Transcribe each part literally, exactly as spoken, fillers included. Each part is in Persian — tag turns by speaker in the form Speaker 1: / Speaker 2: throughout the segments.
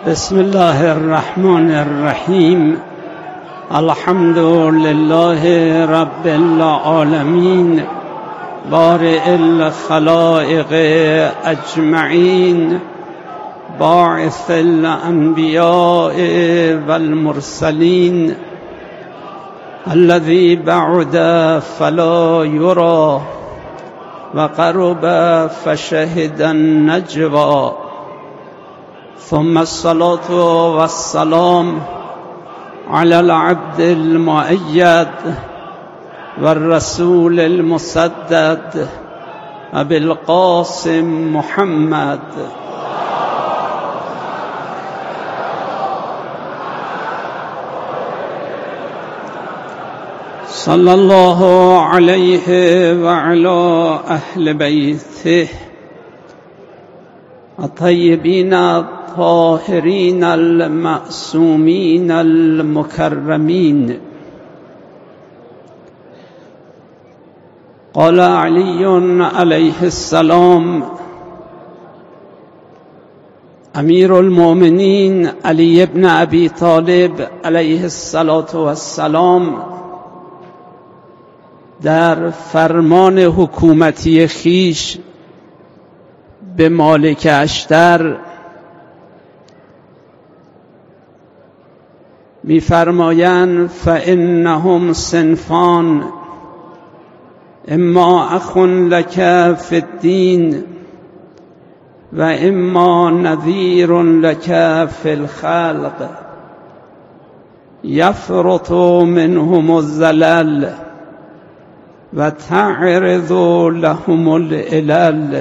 Speaker 1: بسم الله الرحمن الرحیم. الحمد لله رب العالمین بارئ الخلائق اجمعین باعث الانبیاء والمرسلین الذی بعد فلا یرى وقرب فشهد النجوى ثم الصلاة والسلام على العبد المؤيد والرسول المسدد أبي القاسم محمد صلى الله عليه وعلى أهل بيته الطيبين الطاهرين المعصومين المكرمين. قال علي عليه السلام: امیر المؤمنین علی ابن ابی طالب علیه الصلاة والسلام در فرمان حکومتی خیش به مالک اشتر می‌فرمایند فإنهم صنفان اما اخ لك فی الدین و اما نذیر لك فی الخلق یفرط منهم الزلل و تعرض لهم العلل.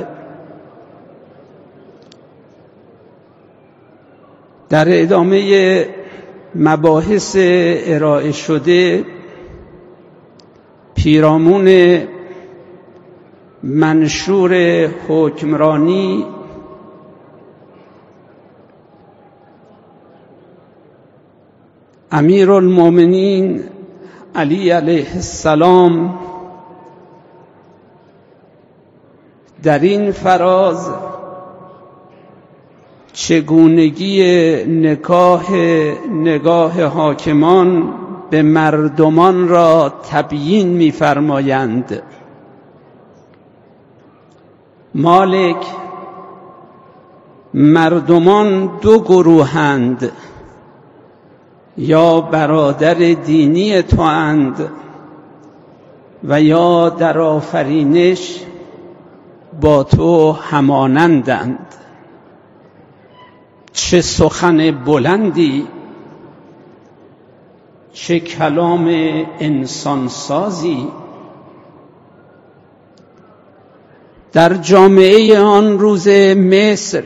Speaker 1: در ادامه مباحث ارائه شده پیرامون منشور حکمرانی امیر المؤمنین علی علیه السلام در این فراز چگونگی نگاه نگاه حاکمان به مردمان را تبیین می‌فرمایند. مالک: مردمان دو گروهند، یا برادر دینی تو اند و یا در آفرینش با تو همانندند. چه سخن بلندی، چه کلام انسانسازی. در جامعه آن روز مصر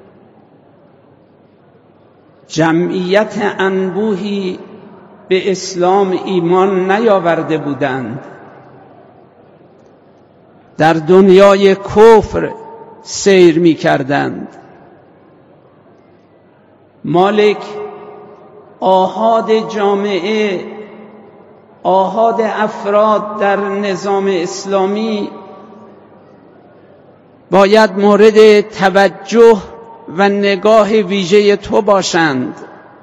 Speaker 1: جمعیت انبوهی به اسلام ایمان نیاورده بودند، در دنیای کفر سیر می کردند. مالک آحاد جامعه، آحاد افراد در نظام اسلامی باید مورد توجه و نگاه ویژه تو باشند.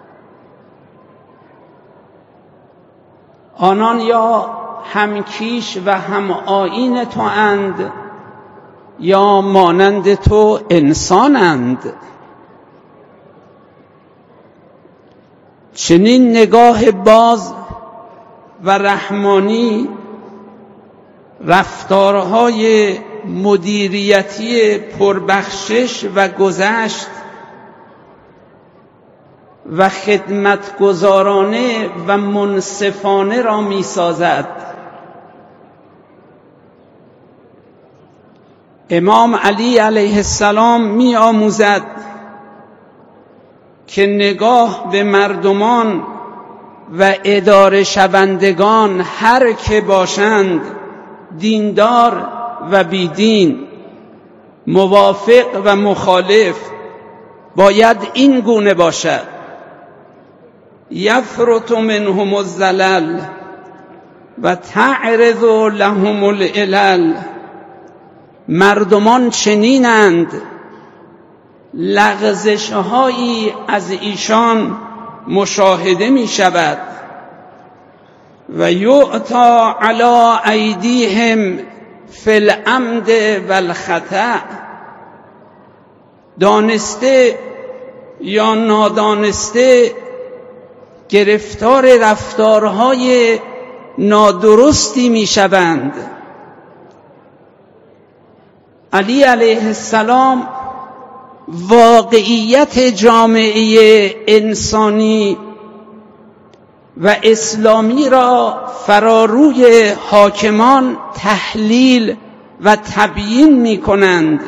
Speaker 1: آنان یا همکیش و هم آیین تو اند یا مانند تو انسانند. چنین نگاه باز و رحمانی رفتارهای مدیریتی پربخشش و گذشت و خدمتگزارانه و منصفانه را می سازد. امام علی علیه السلام می آموزد که نگاه به مردمان و اداره شوندگان هر که باشند، دیندار و بیدین، موافق و مخالف، باید این گونه باشد: یفرط منهم الزلل و تعرض لهم العلل. مردمان چنینند لغزش هایی از ایشان مشاهده می شود. و یعطا علی ایدیهم فی العمد و الخطأ، دانسته یا نادانسته گرفتار رفتارهای نادرستی می شوند. علی علیه السلام واقعیت جامعه انسانی و اسلامی را فراروی حاکمان تحلیل و تبیین می کنند.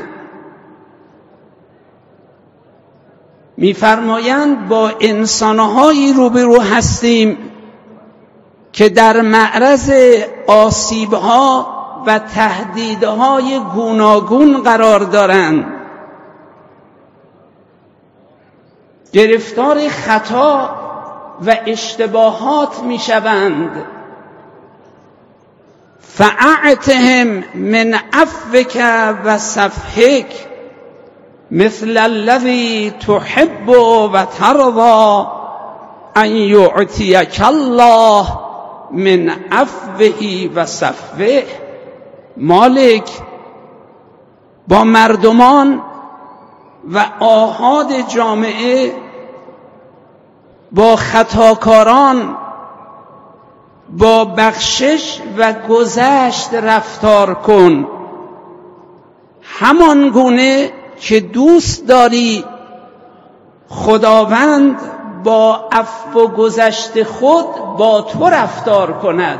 Speaker 1: می فرمایند با انسانهایی روبرو هستیم که در معرض آسیبها و تهدیدهای گوناگون قرار دارند، گرفتار خطا و اشتباهات می شوند. فاعتهم من عفوک و صفحک مثل الذی تحب و ترضى ان یعطیک الله من عفوه و صفوه. مالک با مردمان و آحاد جامعه، با خطاکاران با بخشش و گذشت رفتار کن، همان گونه که دوست داری خداوند با عفو و گذشت خود با تو رفتار کند.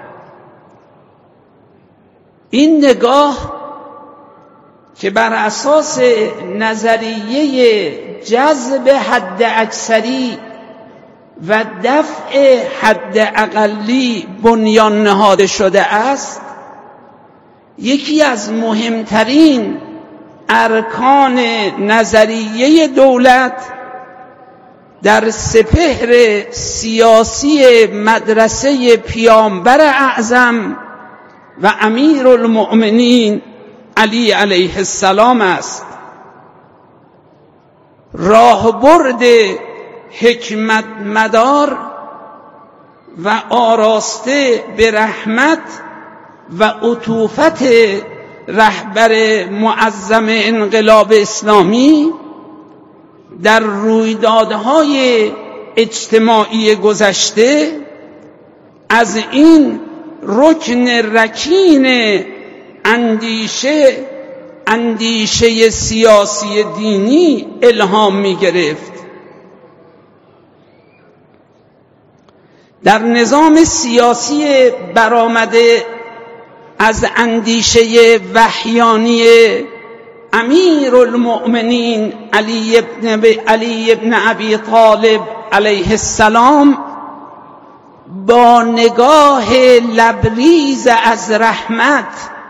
Speaker 1: این نگاه که بر اساس نظریه جذب حد اکثری و دفع حد اقلی بنیان نهاده شده است، یکی از مهمترین ارکان نظریه دولت در سپهر سیاسی مدرسه پیامبر اعظم و امیر المؤمنین علی علیه السلام است. راهبرد حکمت مدار و آراسته به رحمت و عطوفت رهبر معظم انقلاب اسلامی در رویدادهای اجتماعی گذشته از این رکن رکین اندیشه اندیشه سیاسی دینی الهام می گرفت. در نظام سیاسی برآمده از اندیشه وحیانی امیر المؤمنین علی ابن, علی ابن ابی طالب علیه السلام، با نگاه لبریز از رحمت،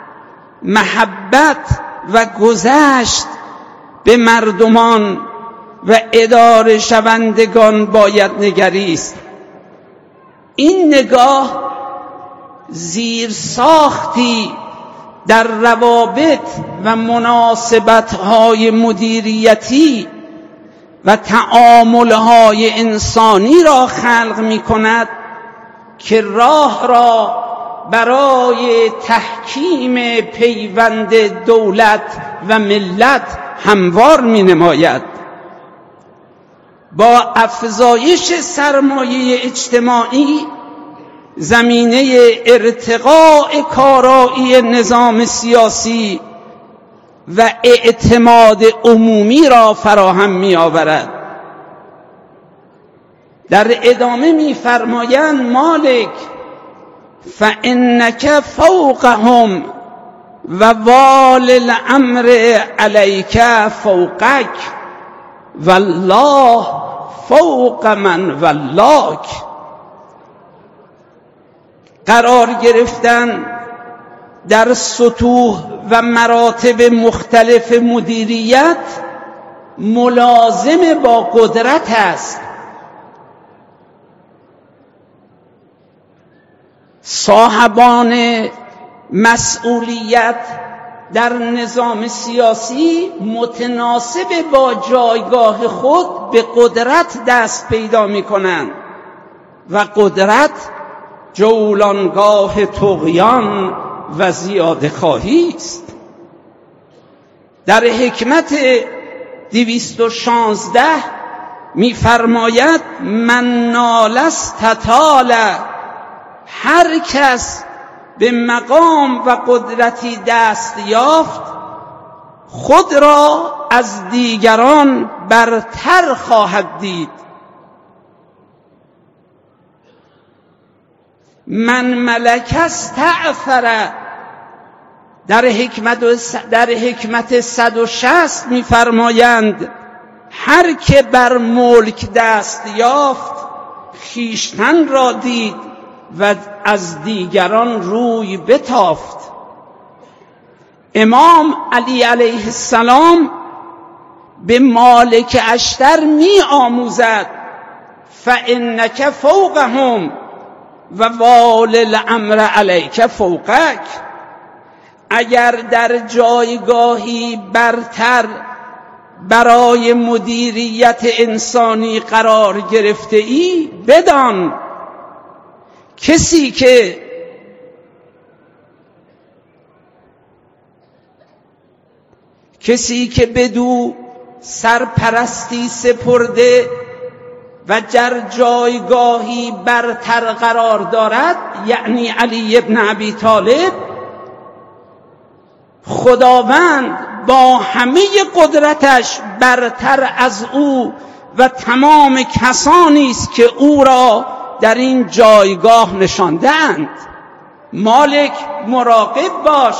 Speaker 1: محبت و گذشت به مردمان و اداره شوندگان باید نگریست. این نگاه زیر ساختی در روابط و مناسبت‌های مدیریتی و تعامل‌های انسانی را خلق می‌کند که راه را برای تحکیم پیوند دولت و ملت هموار می‌نماید. با افزایش سرمایه اجتماعی زمینه ارتقاء کارایی نظام سیاسی و اعتماد عمومی را فراهم می آورد. در ادامه می فرمایند مالک فإنک فوقهم و وال الامر علیک فوقک والله فوق من ولاک. قرار گرفتن در سطوح و مراتب مختلف مدیریت ملازم با قدرت است. صاحبان مسئولیت در نظام سیاسی متناسب با جایگاه خود به قدرت دست پیدا می کنند و قدرت جولانگاه طغیان و زیاده خواهی است. در حکمت دویست و شانزده می فرماید من نال استطال، هر کس به مقام و قدرتی دست یافت خود را از دیگران برتر خواهد دید. من ملک استعثر، در حکمت در حکمت صد و شصت می‌فرمایند هر که بر ملک دست یافت خویشتن را دید و از دیگران روی بتافت. امام علی علیه السلام به مالک اشتر می آموزد فانک فوقهم و والی الامر علیک فوقک. اگر در جایگاهی برتر برای مدیریت انسانی قرار گرفته ای بدان کسی که کسی که بدو سرپرستی سپرده و در جایگاهی برتر قرار دارد، یعنی علی ابن ابی طالب، خداوند با همه قدرتش برتر از او و تمام کسانی است که او را در این جایگاه نشاندند. مالک مراقب باش،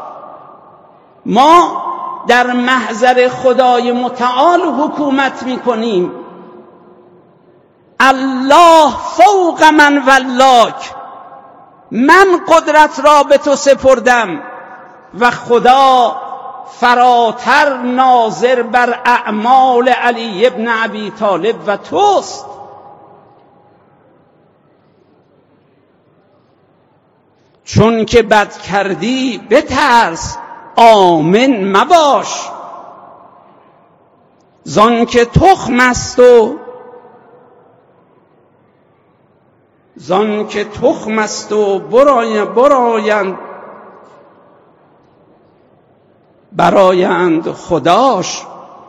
Speaker 1: ما در محضر خدای متعال حکومت میکنیم. الله فوق من ولاک، من قدرت را به تو سپردم و خدا فراتر ناظر بر اعمال علی ابن ابی طالب و توست. چون که بد کردی بترس، آمن مباش. زان که تخم است و زان که تخم است و برایند برایند برایند خداش.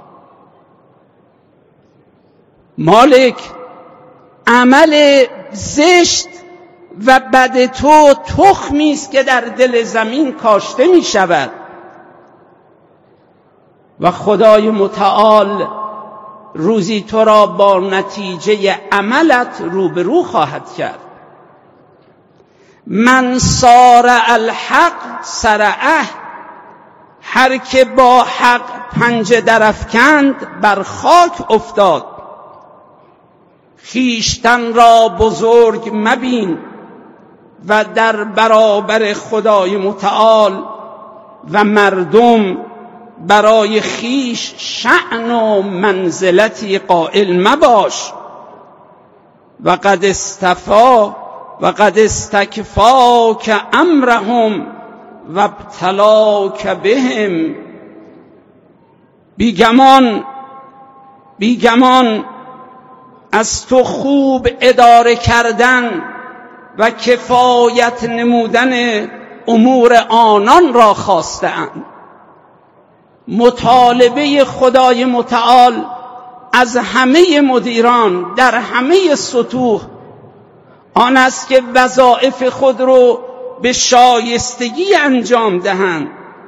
Speaker 1: مالک، عمل زشت و بد تو تخمی است که در دل زمین کاشته می شود و خدای متعال روزی تو را با نتیجه عملت روبرو خواهد کرد. من سار الحق سرعه، هر که با حق پنجه درافکند بر خاک افتاد. خویشتن را بزرگ مبین و در برابر خدای متعال و مردم برای خیش شأن و منزلتی قائل مباش. و قد استفا و قد استکفاک امرهم و ابتلاک بهم. بیگمان بیگمان از تو خوب اداره کردن و کفایت نمودن امور آنان را خواسته‌اند. مطالبه خدای متعال از همه مدیران در همه سطوح آن است که وظایف خود رو به شایستگی انجام دهند.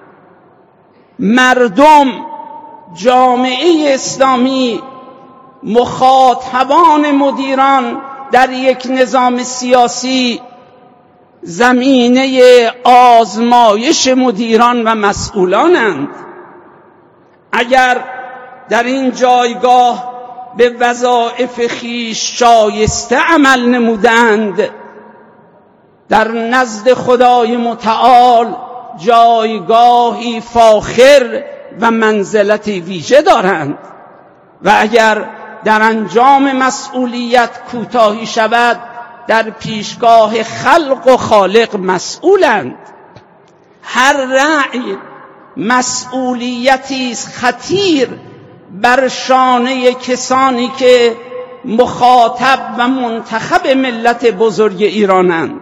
Speaker 1: مردم، جامعه اسلامی، مخاطبان مدیران در یک نظام سیاسی زمینه آزمایش مدیران و مسئولانند. اگر در این جایگاه به وظایف خویش شایسته عمل نمودند، در نزد خدای متعال جایگاهی فاخر و منزلتی ویژه دارند و اگر در انجام مسئولیت کوتاهی شود در پیشگاه خلق و خالق مسئولند. هر رأی مسئولیتی است خطیر بر شانه کسانی که مخاطب و منتخب ملت بزرگ ایرانند.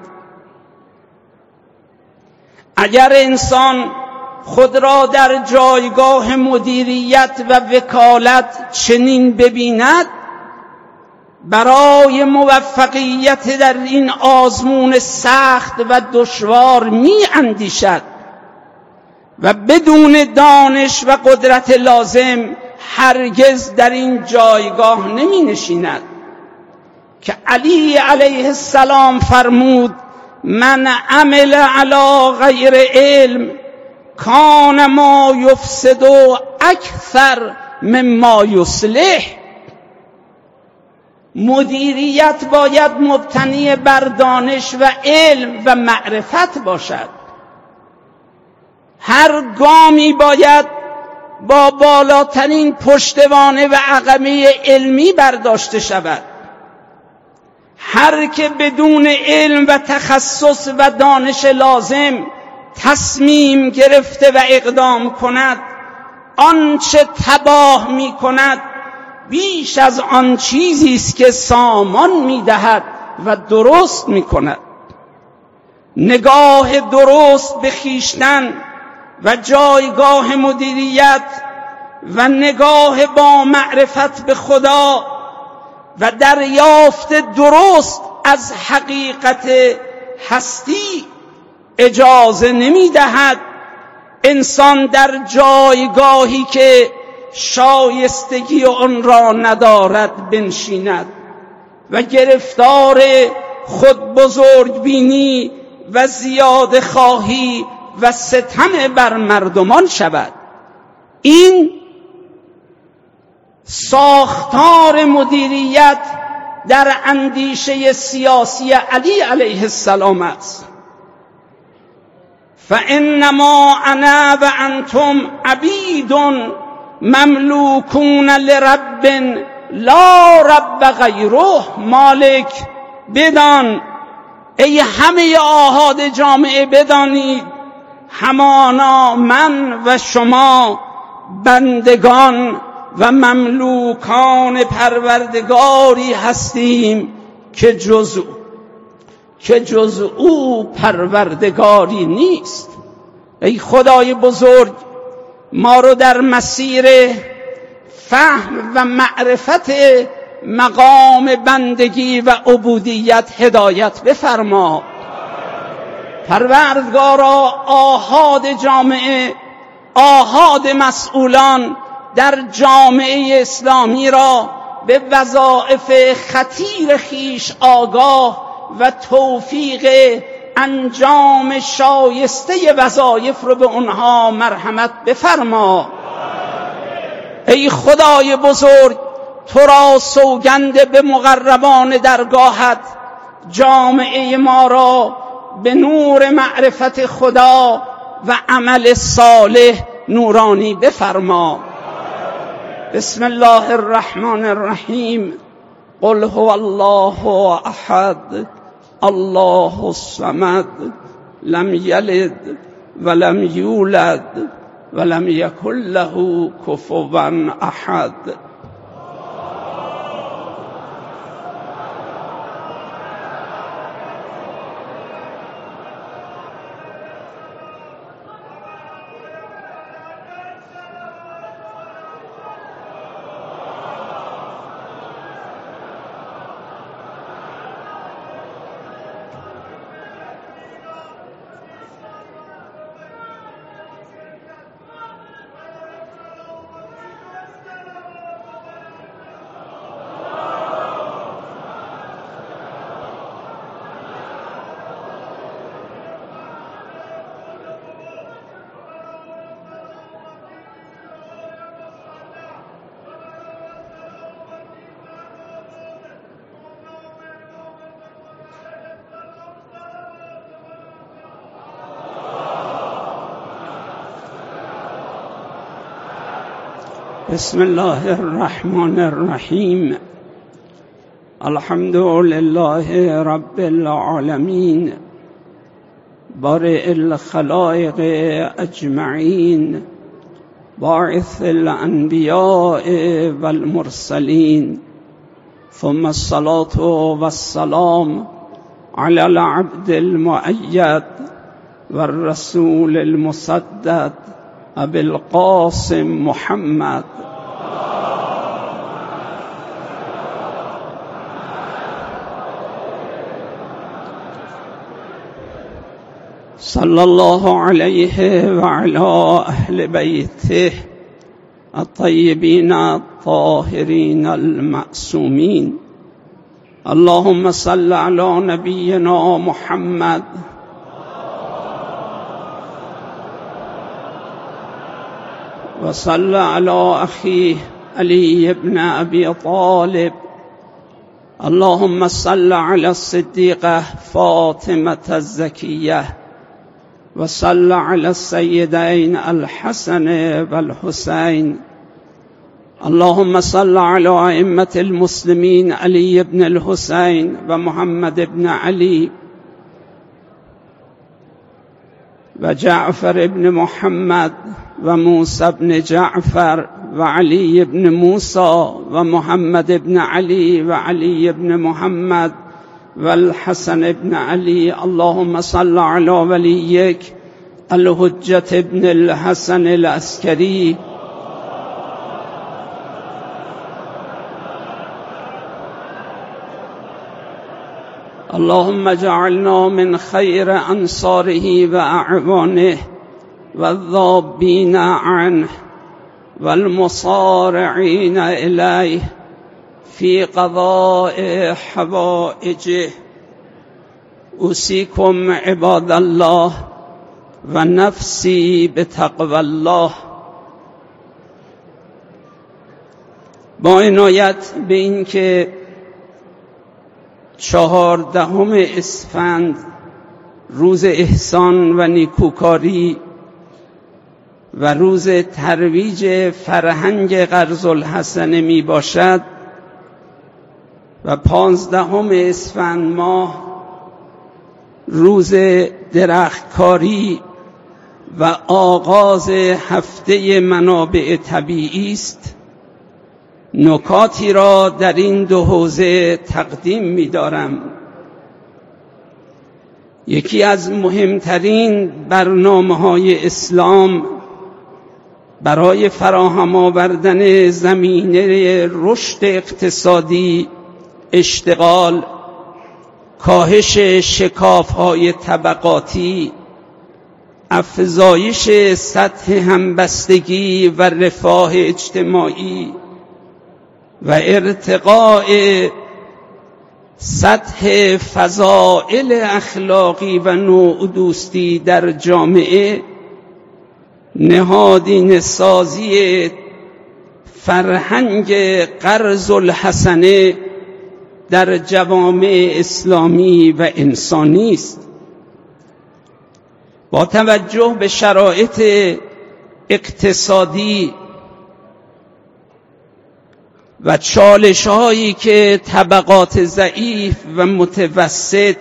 Speaker 1: اگر انسان خود را در جایگاه مدیریت و وکالت چنین ببیند، برای موفقیت در این آزمون سخت و دشوار می اندیشد و بدون دانش و قدرت لازم هرگز در این جایگاه نمی نشیند که علی علیه السلام فرمود: من عمل علی غیر علم کان ما یفسد اکثر مما یصلح. مدیریت باید مبتنی بر دانش و علم و معرفت باشد. هر گامی باید با بالاترین پشتوانه و عقبه علمی برداشته شود. هر که بدون علم و تخصص و دانش لازم تصمیم گرفته و اقدام کند، آنچه تباه می کند بیش از آن چیزی است که سامان می دهد و درست می کند. نگاه درست به خویشتن و جایگاه مدیریت و نگاه با معرفت به خدا و دریافت درست از حقیقت هستی اجازه نمی دهد انسان در جایگاهی که شایستگی آن را ندارد بنشیند و گرفتار خود بزرگ بینی و زیاده خواهی و ستم بر مردمان شود. این ساختار مدیریت در اندیشه سیاسی علی علیه السلام است. فانما انا و انتم عبید مملوکون لرب لا رب غیره. مالک بدان، ای همه آحاد جامعه بدانید، همانا من و شما بندگان و مملوکان پروردگاری هستیم که جز او که جز او پروردگاری نیست. ای خدای بزرگ، ما رو در مسیر فهم و معرفت مقام بندگی و عبودیت هدایت بفرما. پروردگارا، آحاد جامعه، آحاد مسئولان در جامعه اسلامی را به وظایف خطیر خیش آگاه و توفیق انجام شایسته وظایف رو به اونها مرحمت بفرما. ای خدای بزرگ، تو را سوگند به مقربان درگاهت جامعه ما را به نور معرفت خدا و عمل صالح نورانی بفرما. بسم الله الرحمن الرحیم. قل هو الله احد الله الصمد لم یلد ولم یولد ولم یکن له کفوا احد. بسم الله الرحمن الرحیم. الحمد لله رب العالمین بارئ الخلائق اجمعین باعث الانبیاء والمرسلین ثم الصلاة والسلام على العبد المؤید والرسول المسدد ابي القاسم محمد صلى الله عليه وعلى أهل بيته الطيبين الطاهرين المعصومين. اللهم صل على نبينا محمد وصل على أخيه علي بن أبي طالب. اللهم صل على الصديقة فاطمة الزكية وصل على السيدين الحسن والحسين. اللهم صل على أئمة المسلمين علي بن الحسين ومحمد بن علي وجعفر بن محمد وموسى بن جعفر وعلي بن موسى ومحمد بن علي وعلي بن محمد والحسن بن علي. اللهم صل على وليك الحجة بن الحسن العسكري اللهم اجعلنا من خير أنصاره وأعوانه والذابين عنه والمصارعين إليه في قضاء حوائجه. أوصيكم عباد الله ونفسي بتقوى الله. با عنایت به این که چهاردهم اسفند روز احسان و نیکوکاری و روز ترویج فرهنگ قرض‌الحسنه می باشد و پانزدهم اسفند ماه روز درختکاری و آغاز هفته منابع طبیعی است، نکاتی را در این دو حوزه تقدیم می دارم. یکی از مهمترین برنامه‌های اسلام برای فراهم آوردن زمینه رشد اقتصادی، اشتغال، کاهش شکاف‌های طبقاتی، افزایش سطح همبستگی و رفاه اجتماعی و ارتقاء سطح فضائل اخلاقی و نوع دوستی در جامعه، نهادینه سازی فرهنگ قرض‌الحسنه در جوامع اسلامی و انسانی است. با توجه به شرایط اقتصادی و چالش‌هایی که طبقات ضعیف و متوسط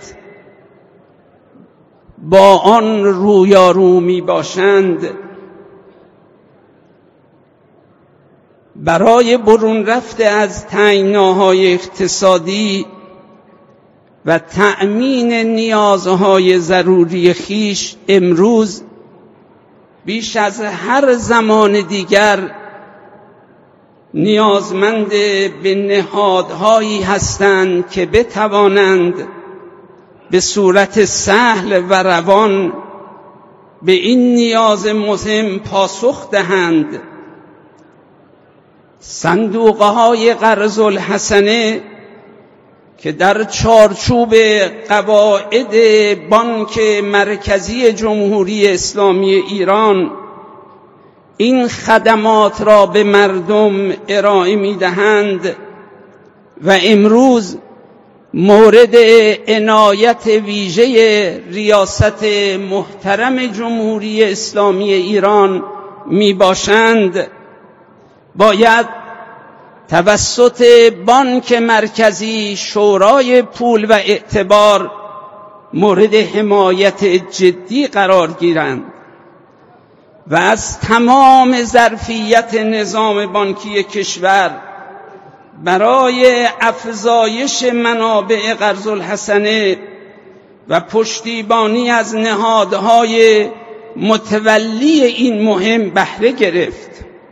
Speaker 1: با آن رویارو می باشند، برای برون رفت از تنگناهای اقتصادی و تأمین نیازهای ضروری خیش امروز بیش از هر زمان دیگر نیازمند به نهادهایی هستند که بتوانند به صورت سهل و روان به این نیاز مهم پاسخ دهند. صندوق‌های قرض‌الحسنه که در چارچوب قواعد بانک مرکزی جمهوری اسلامی ایران این خدمات را به مردم ارائه می‌دهند و امروز مورد عنایت ویژه ریاست محترم جمهوری اسلامی ایران می باشند، باید توسط بانک مرکزی، شورای پول و اعتبار مورد حمایت جدی قرار گیرند و از تمام ظرفیت نظام بانکی کشور برای افزایش منابع قرض الحسنه و پشتیبانی از نهادهای متولی این مهم بهره گرفت.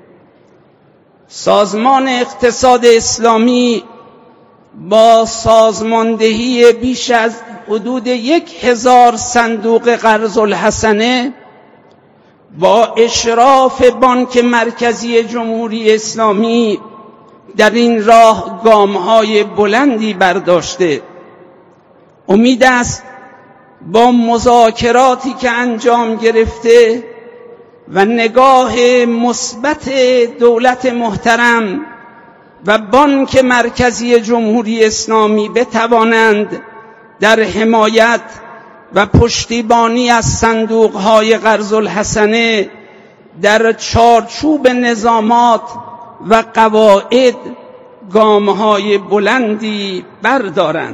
Speaker 1: سازمان اقتصاد اسلامی با سازماندهی بیش از حدود یک هزار صندوق قرض الحسنه با اشراف بانک مرکزی جمهوری اسلامی در این راه گام‌های بلندی برداشته. امید است با مذاکراتی که انجام گرفته و نگاه مثبت دولت محترم و بانک مرکزی جمهوری اسلامی بتوانند در حمایت و پشتیبانی از صندوق‌های قرض الحسنه در چارچوب نظامات و قواعد گام‌های بلندی بردارند.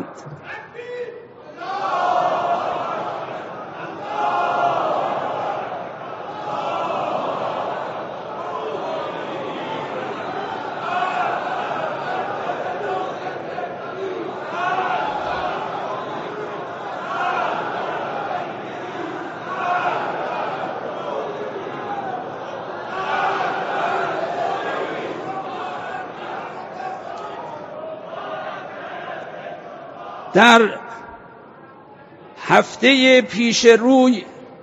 Speaker 1: در هفته پیش روی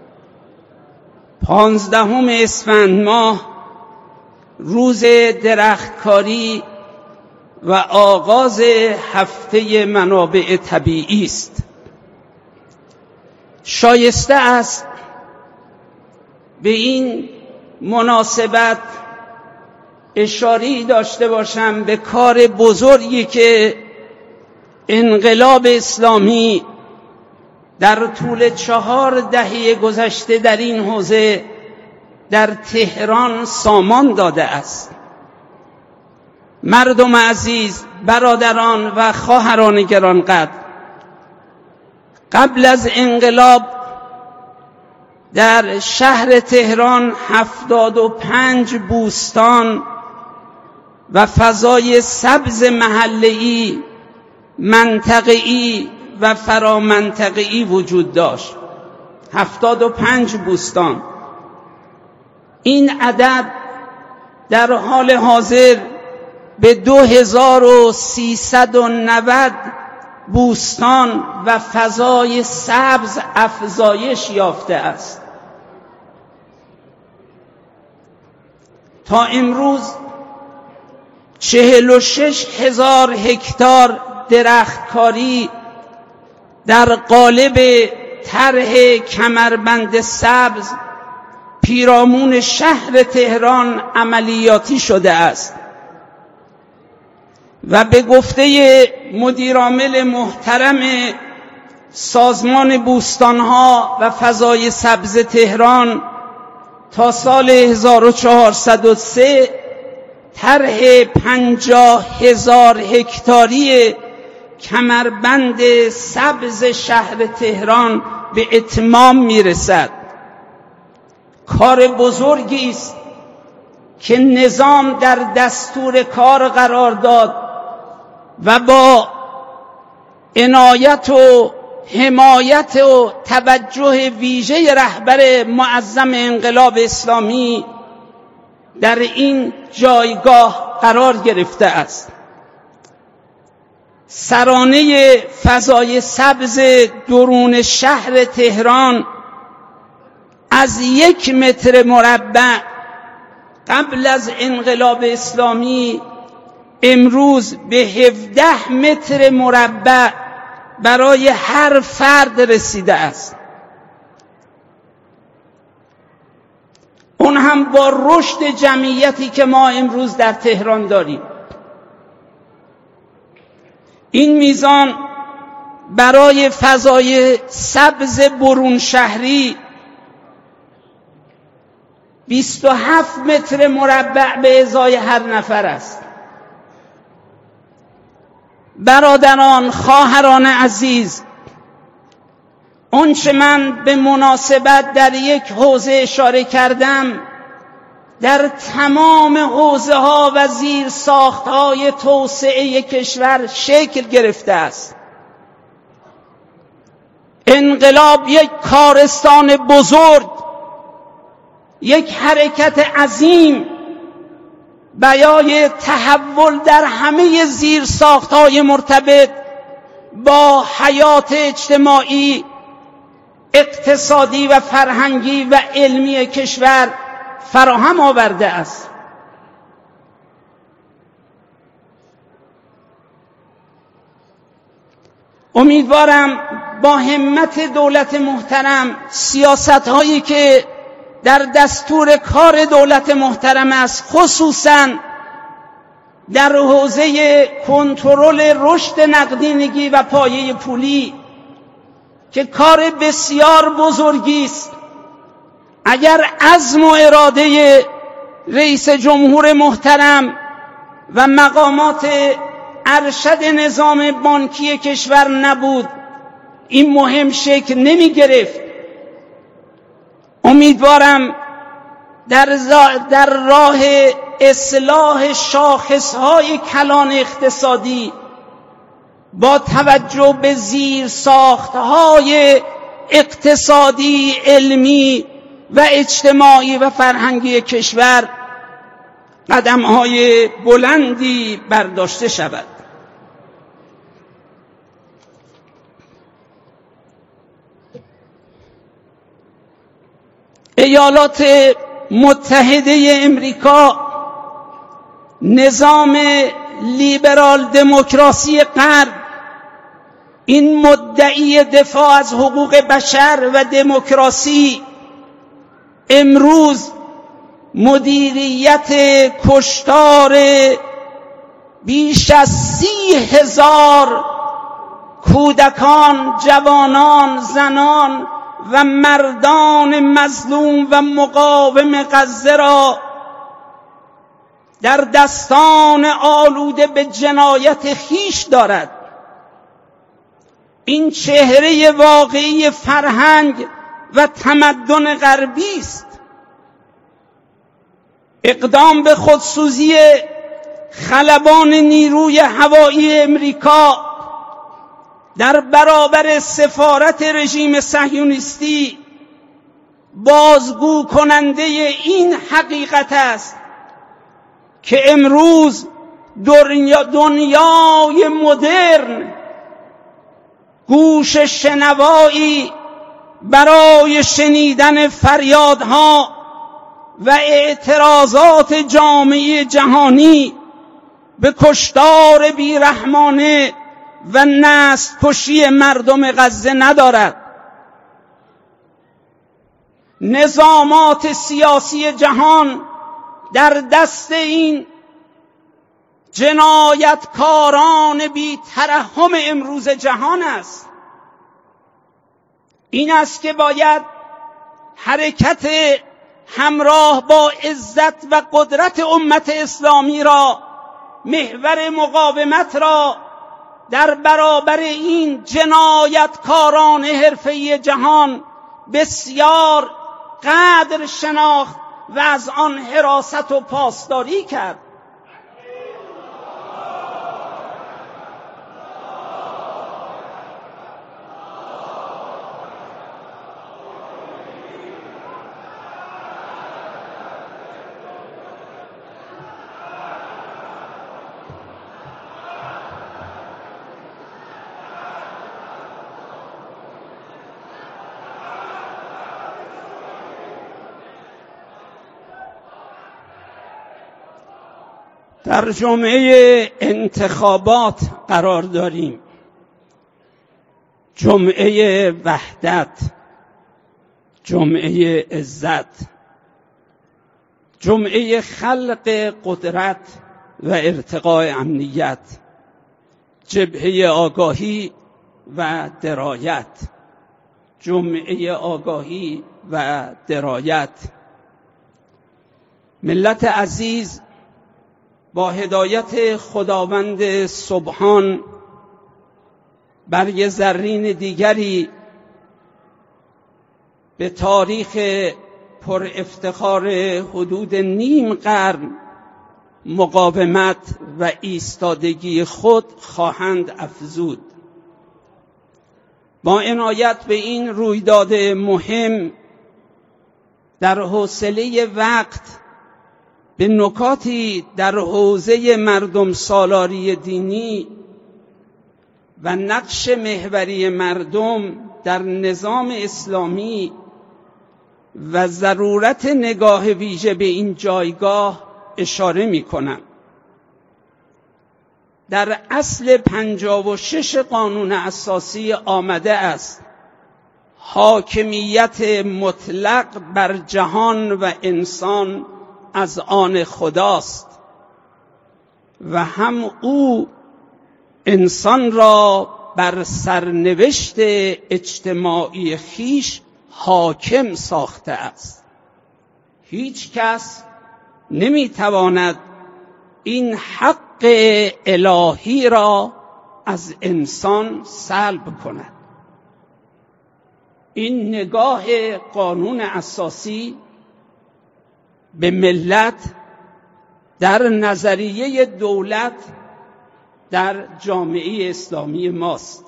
Speaker 1: پانزدهم اسفند ماه روز درختکاری و آغاز هفته منابع طبیعی است. شایسته است به این مناسبت اشاره‌ای داشته باشم به کار بزرگی که انقلاب اسلامی در طول چهار دهه گذشته در این حوزه در تهران سامان داده است. مردم عزیز، برادران و خواهران گرانقدر، قبل از انقلاب در شهر تهران هفتاد و پنج بوستان و فضای سبز محله‌ای، منطقه‌ای و فرامنطقه‌ای وجود داشت. هفتاد و پنج بوستان. این عدد در حال حاضر به دو هزار و سیصد و نود بوستان و فضای سبز افزایش یافته است. تا امروز چهل و شش هزار هکتار درختکاری در قالب طرح کمربند سبز پیرامون شهر تهران عملیاتی شده است و به گفته مدیرعامل محترم سازمان بوستانها و فضای سبز تهران تا سال هزار و چهارصد و سه طرح پنجاه هزار هکتاری کمربند سبز شهر تهران به اتمام میرسد. کار بزرگی است که نظام در دستور کار قرار داد و با عنایت و حمایت و توجه ویژه رهبر معظم انقلاب اسلامی در این جایگاه قرار گرفته است. سرانه فضای سبز درون شهر تهران از یک متر مربع قبل از انقلاب اسلامی امروز به هفده متر مربع برای هر فرد رسیده است. اون هم با رشد جمعیتی که ما امروز در تهران داریم. این میزان برای فضای سبز برون شهری بیست و هفت متر مربع به ازای هر نفر است. برادران، خواهران عزیز، آنچه من به مناسبت در یک حوزه اشاره کردم در تمام حوزه ها و زیر ساخت های توسعه کشور شکل گرفته است. انقلاب یک کارستان بزرگ، یک حرکت عظیم برای تحول در همه زیر ساخت های مرتبط با حیات اجتماعی، اقتصادی و فرهنگی و علمی کشور فراهم آورده است. امیدوارم با همت دولت محترم سیاست هایی که در دستور کار دولت محترم است، خصوصاً در حوزه کنترل رشد نقدینگی و پایه پولی که کار بسیار بزرگی است، اگر عزم و اراده رئیس جمهور محترم و مقامات ارشد نظام بانکی کشور نبود این مهم شکل نمی گرفت. امیدوارم در, در راه اصلاح شاخصهای کلان اقتصادی با توجه به زیر ساختهای اقتصادی، علمی و اجتماعی و فرهنگی کشور قدم‌های بلندی برداشته شود. ایالات متحده امریکا نظام لیبرال دموکراسی غرب این مدعی دفاع از حقوق بشر و دموکراسی امروز مدیریت کشتار بیش از سی هزار کودکان، جوانان، زنان و مردان مظلوم و مقاوم غزه را در دستان آلوده به جنایت خیش دارد. این چهره واقعی فرهنگ و تمدن غربی است. اقدام به خودسوزی خلبان نیروی هوایی امریکا در برابر سفارت رژیم صهیونیستی بازگو کننده این حقیقت است که امروز دنیا دنیای مدرن گوش شنوایی برای شنیدن فریادها و اعتراضات جامعه جهانی به کشتار بیرحمانه و نسل کشی مردم غزه ندارد. نظامات سیاسی جهان در دست این جنایتکاران بی ترحم امروز جهان است. این است که باید حرکت همراه با عزت و قدرت امت اسلامی را، محور مقاومت را در برابر این جنایتکاران حرفه‌ای جهان بسیار قدر شناخت و از آن حراست و پاسداری کرد. در جمعه انتخابات قرار داریم، جمعه وحدت، جمعه عزت، جمعه خلق قدرت و ارتقاء امنیت، جبهه آگاهی و درایت، جمعه آگاهی و درایت. ملت عزیز با هدایت خداوند سبحان برگ زرین دیگری به تاریخ پر افتخار حدود نیم قرن مقاومت و ایستادگی خود خواهند افزود. با عنایت به این رویداد مهم در حوصله وقت به نکاتی در حوزه مردم سالاری دینی و نقش محوری مردم در نظام اسلامی و ضرورت نگاه ویژه به این جایگاه اشاره می کنم. در اصل پنجاه و شش قانون اساسی آمده است حاکمیت مطلق بر جهان و انسان از آن خداست و هم او انسان را بر سرنوشت اجتماعی خیش حاکم ساخته است. هیچ کس نمیتواند این حق الهی را از انسان سلب کند. این نگاه قانون اساسی به ملت در نظریه دولت در جامعه اسلامی ماست.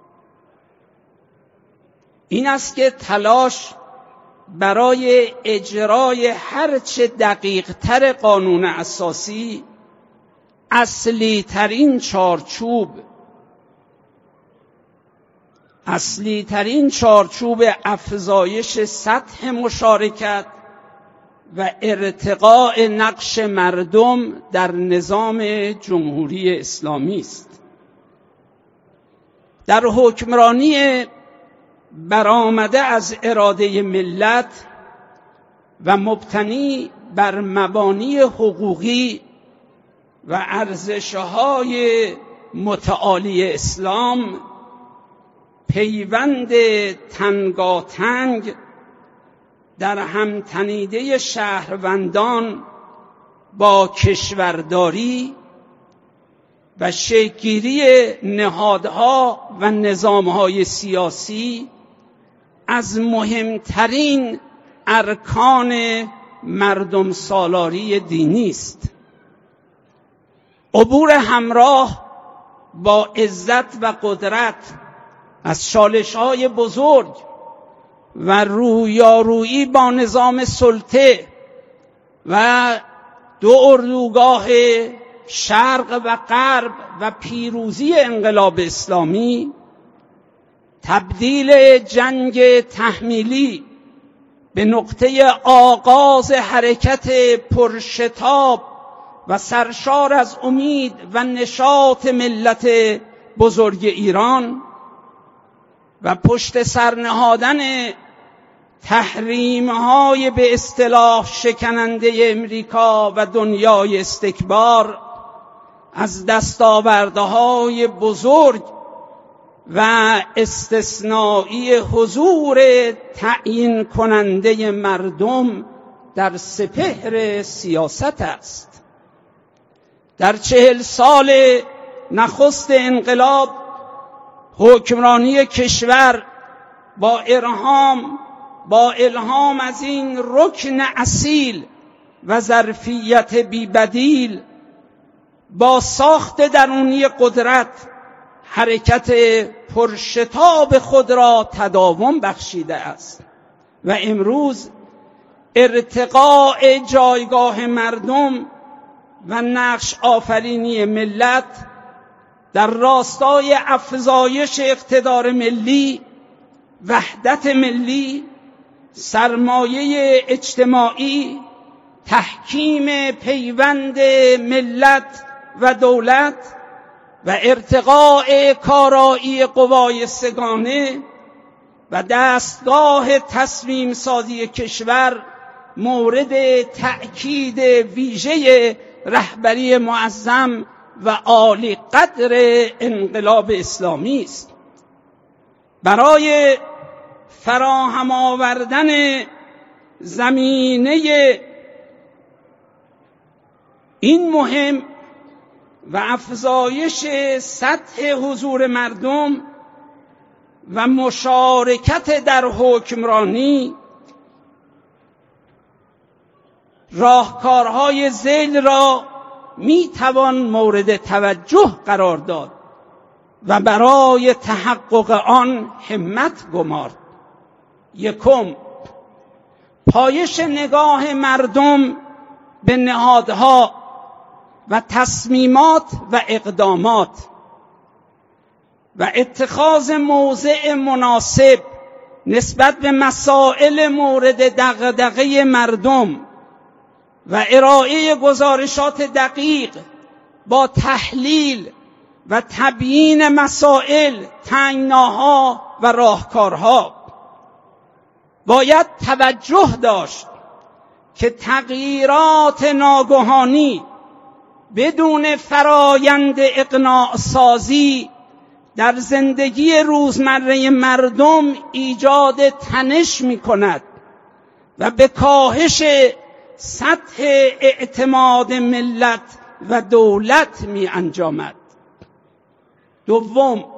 Speaker 1: این است که تلاش برای اجرای هرچه دقیق تر قانون اساسی اصلی ترین چارچوب اصلی ترین چارچوب افزایش سطح مشارکت و ارتقاء نقش مردم در نظام جمهوری اسلامی است. در حکمرانی برآمده از اراده ملت و مبتنی بر مبانی حقوقی و ارزش‌های متعالی اسلام، پیوند تنگاتنگ در همتنیده شهروندان با کشورداری و شکل‌گیری نهادها و نظام‌های سیاسی از مهمترین ارکان مردم سالاری دینی است. عبور همراه با عزت و قدرت از چالش‌های بزرگ و رویارویی با نظام سلطه و دو اردوگاه شرق و غرب و پیروزی انقلاب اسلامی، تبدیل جنگ تحمیلی به نقطه آغاز حرکت پرشتاب و سرشار از امید و نشاط ملت بزرگ ایران و پشت سر نهادن تحریم‌های به اصطلاح شکننده امریکا و دنیای استکبار از دستاوردهای بزرگ و استثنایی حضور تعیین کننده مردم در سپهر سیاست است. در چهل سال نخست انقلاب حکمرانی کشور با ارهام با الهام از این رکن اصیل و ظرفیت بی‌بدیل با ساخت درونی قدرت حرکت پرشتاب خود را تداوم بخشیده است و امروز ارتقاء جایگاه مردم و نقش آفرینی ملت در راستای افزایش اقتدار ملی، وحدت ملی، سرمایه اجتماعی، تحکیم پیوند ملت و دولت و ارتقاء کارایی قوای سگانه و دستگاه تصمیم سازی کشور مورد تأکید ویژه رهبری معظم و عالی قدر انقلاب اسلامی است. برای فراهم آوردن زمینه این مهم و افزایش سطح حضور مردم و مشارکت در حکمرانی راهکارهای ذیل را می توان مورد توجه قرار داد و برای تحقق آن همت گمارد. یکم، پایش نگاه مردم به نهادها و تصمیمات و اقدامات و اتخاذ موضع مناسب نسبت به مسائل مورد دغدغه مردم و ارائه گزارشات دقیق با تحلیل و تبیین مسائل، تنگناها و راهکارها. باید توجه داشت که تغییرات ناگهانی بدون فرایند اقناع سازی در زندگی روزمره مردم ایجاد تنش می کند و به کاهش سطح اعتماد ملت و دولت می انجامد. دوم،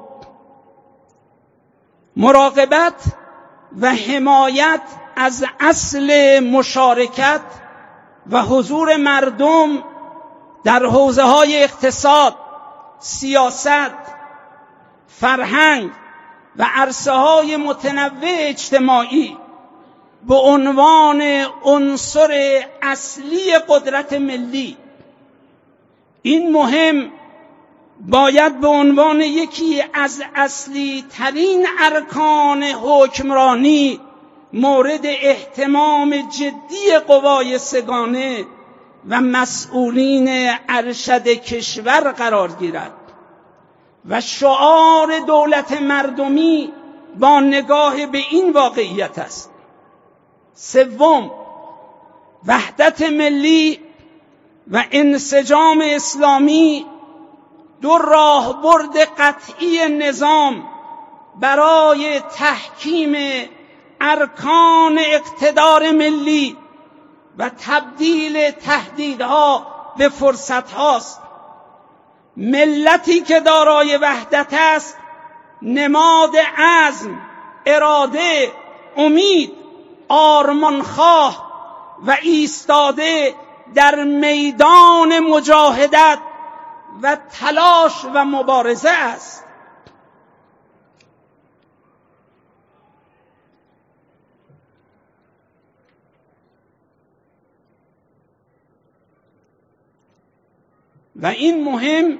Speaker 1: مراقبت و حمایت از اصل مشارکت و حضور مردم در حوزه‌های اقتصاد، سیاست، فرهنگ و عرصه‌های متنوع اجتماعی به عنوان عنصر اصلی قدرت ملی. این مهم باید به عنوان یکی از اصلی ترین ارکان حکمرانی مورد اهتمام جدی قوای سگانه و مسئولین ارشد کشور قرار گیرد و شعار دولت مردمی با نگاه به این واقعیت است. سوم، وحدت ملی و انسجام اسلامی دو راهبرد قطعی نظام برای تحکیم ارکان اقتدار ملی و تبدیل تهدیدها به فرصت هاست. ملتی که دارای وحدت است نماد عزم، اراده، امید، آرمانخواه و ایستاده در میدان مجاهدت و تلاش و مبارزه است. و این مهم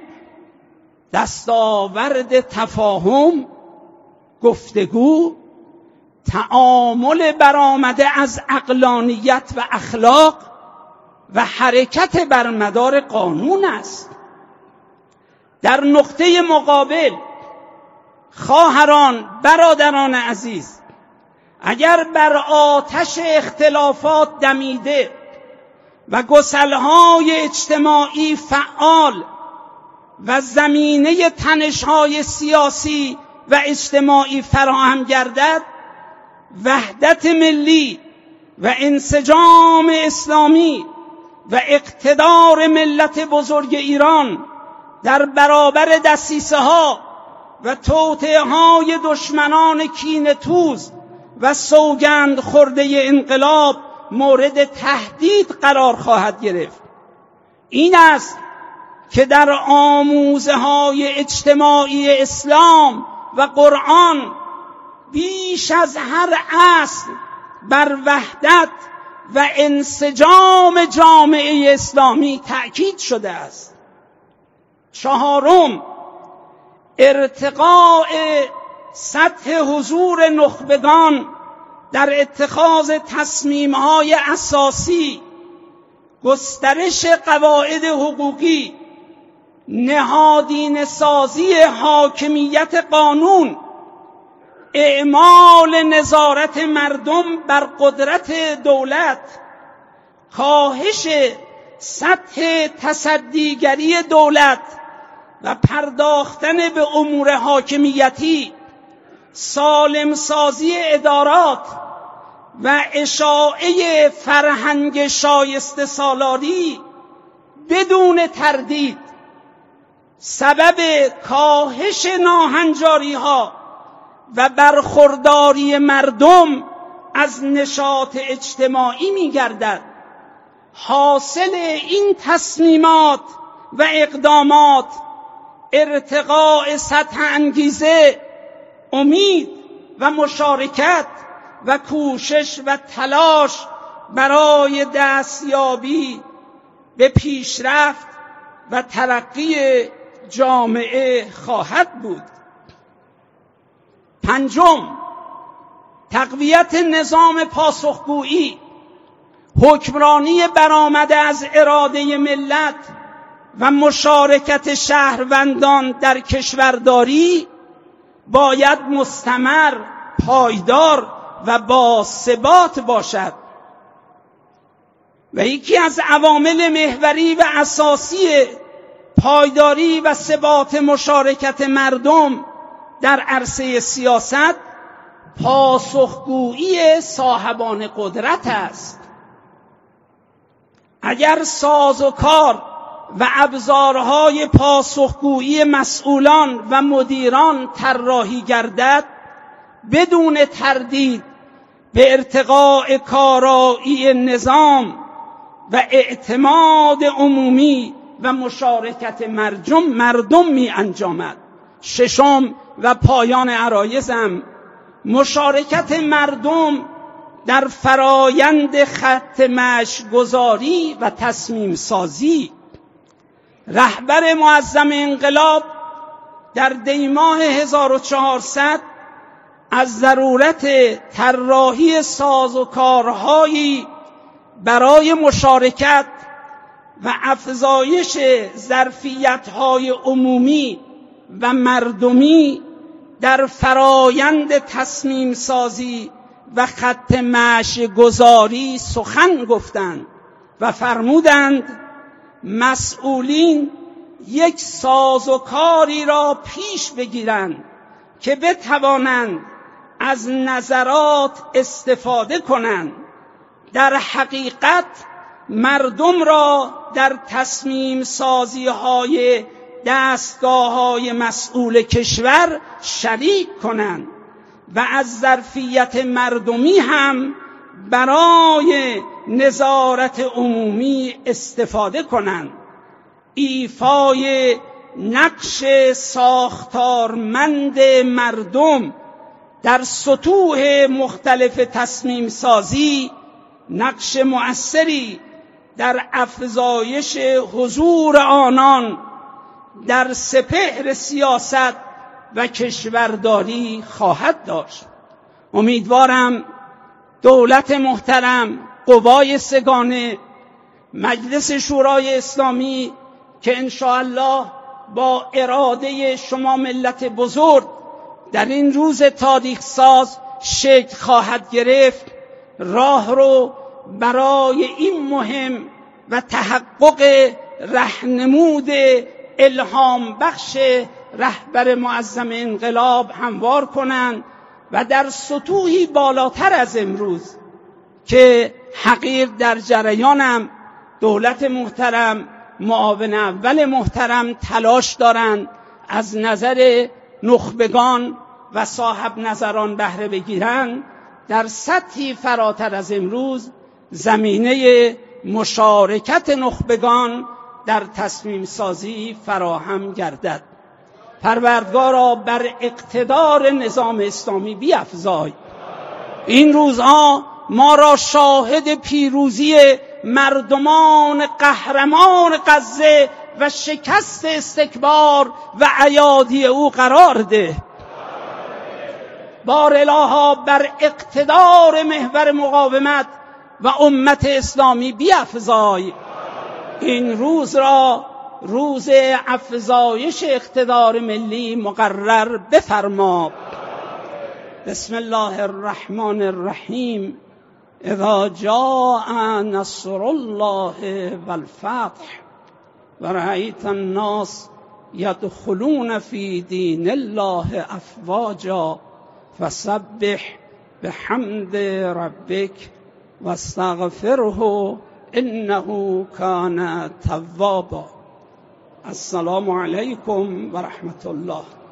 Speaker 1: دستاورد تفاهم، گفتگو، تعامل برآمده از عقلانیت و اخلاق و حرکت بر مدار قانون است. در نقطه مقابل خواهران، برادران عزیز، اگر بر آتش اختلافات دمیده و گسلهای اجتماعی فعال و زمینه تنش‌های سیاسی و اجتماعی فراهم گردد، وحدت ملی و انسجام اسلامی و اقتدار ملت بزرگ ایران در برابر دسیسه‌ها و توطئه‌های دشمنان کینه‌توز و سوگند خورده انقلاب مورد تهدید قرار خواهد گرفت. این است که در آموزه‌های اجتماعی اسلام و قرآن بیش از هر اصل بر وحدت و انسجام جامعه اسلامی تأکید شده است. چهارم، ارتقاء سطح حضور نخبگان در اتخاذ تصمیم‌های اساسی، گسترش قواعد حقوقی، نهادینه سازی حاکمیت قانون، اعمال نظارت مردم بر قدرت دولت، کاهش سطح تصدیگری دولت و پرداختن به امور حاکمیتی، سالم سازی ادارات و اشاعه فرهنگ شایسته سالاری بدون تردید سبب کاهش ناهنجاری ها و برخورداری مردم از نشاط اجتماعی می‌گردد. حاصل این تصمیمات و اقدامات ارتقاء سطح انگیزه، امید و مشارکت و کوشش و تلاش برای دستیابی به پیشرفت و ترقی جامعه خواهد بود. پنجم، تقویت نظام پاسخگویی. حکمرانی برآمده از اراده ملت و مشارکت شهروندان در کشورداری باید مستمر، پایدار و با ثبات باشد و یکی از عوامل محوری و اساسی پایداری و ثبات مشارکت مردم در عرصه سیاست پاسخگویی صاحبان قدرت است. اگر سازوکار و ابزارهای پاسخگویی مسئولان و مدیران طراحی گردد، بدون تردید به ارتقاء کارایی نظام و اعتماد عمومی و مشارکت مردم مردم می انجامد. ششم و پایان عرایزم، مشارکت مردم در فرایند خط مشی و تصمیم سازی. رهبر معظم انقلاب در دیماه هزار و چهارصد از ضرورت طراحی سازوکارهایی برای مشارکت و افزایش ظرفیت‌های عمومی و مردمی در فرایند تصمیم سازی و خط مشی گذاری سخن گفتند و فرمودند مسئولین یک سازوکاری را پیش بگیرند که بتوانند از نظرات استفاده کنند. در حقیقت مردم را در تصمیم سازی های دستگاه های مسئول کشور شریک کنند و از ظرفیت مردمی هم برای نظارت عمومی استفاده کنند. ایفای نقش ساختارمند مردم در سطوح مختلف تصمیم سازی نقش مؤثری در افزایش حضور آنان در سپهر سیاست و کشورداری خواهد داشت. امیدوارم دولت محترم، قوای سگانه، مجلس شورای اسلامی که انشاءالله با اراده شما ملت بزرگ در این روز تاریخ ساز شکل خواهد گرفت، راه رو برای این مهم و تحقق راهنمود الهام بخش رهبر معظم انقلاب هموار کنند و در سطوحی بالاتر از امروز که حقیر در جریانم دولت محترم، معاون اول محترم تلاش دارند از نظر نخبگان و صاحب نظران بهره بگیرند، در سطحی فراتر از امروز زمینه مشارکت نخبگان در تصمیم سازی فراهم گردد. پروردگارا بر اقتدار نظام اسلامی بیفزای. این روزها ما را شاهد پیروزی مردمان قهرمان غزه و شکست استکبار و عیادی او قرار ده. بار الها بر اقتدار محور مقاومت و امت اسلامی بیفزای. این روز را روز افزایش اقتدار ملی مقرر بفرما. بسم الله الرحمن الرحیم. اذا جاء نصر الله والفتح ورأيت الناس يدخلون في دين الله افواجا فسبح بحمد ربك واستغفره انه كان توابا. السلام علیکم و رحمت الله.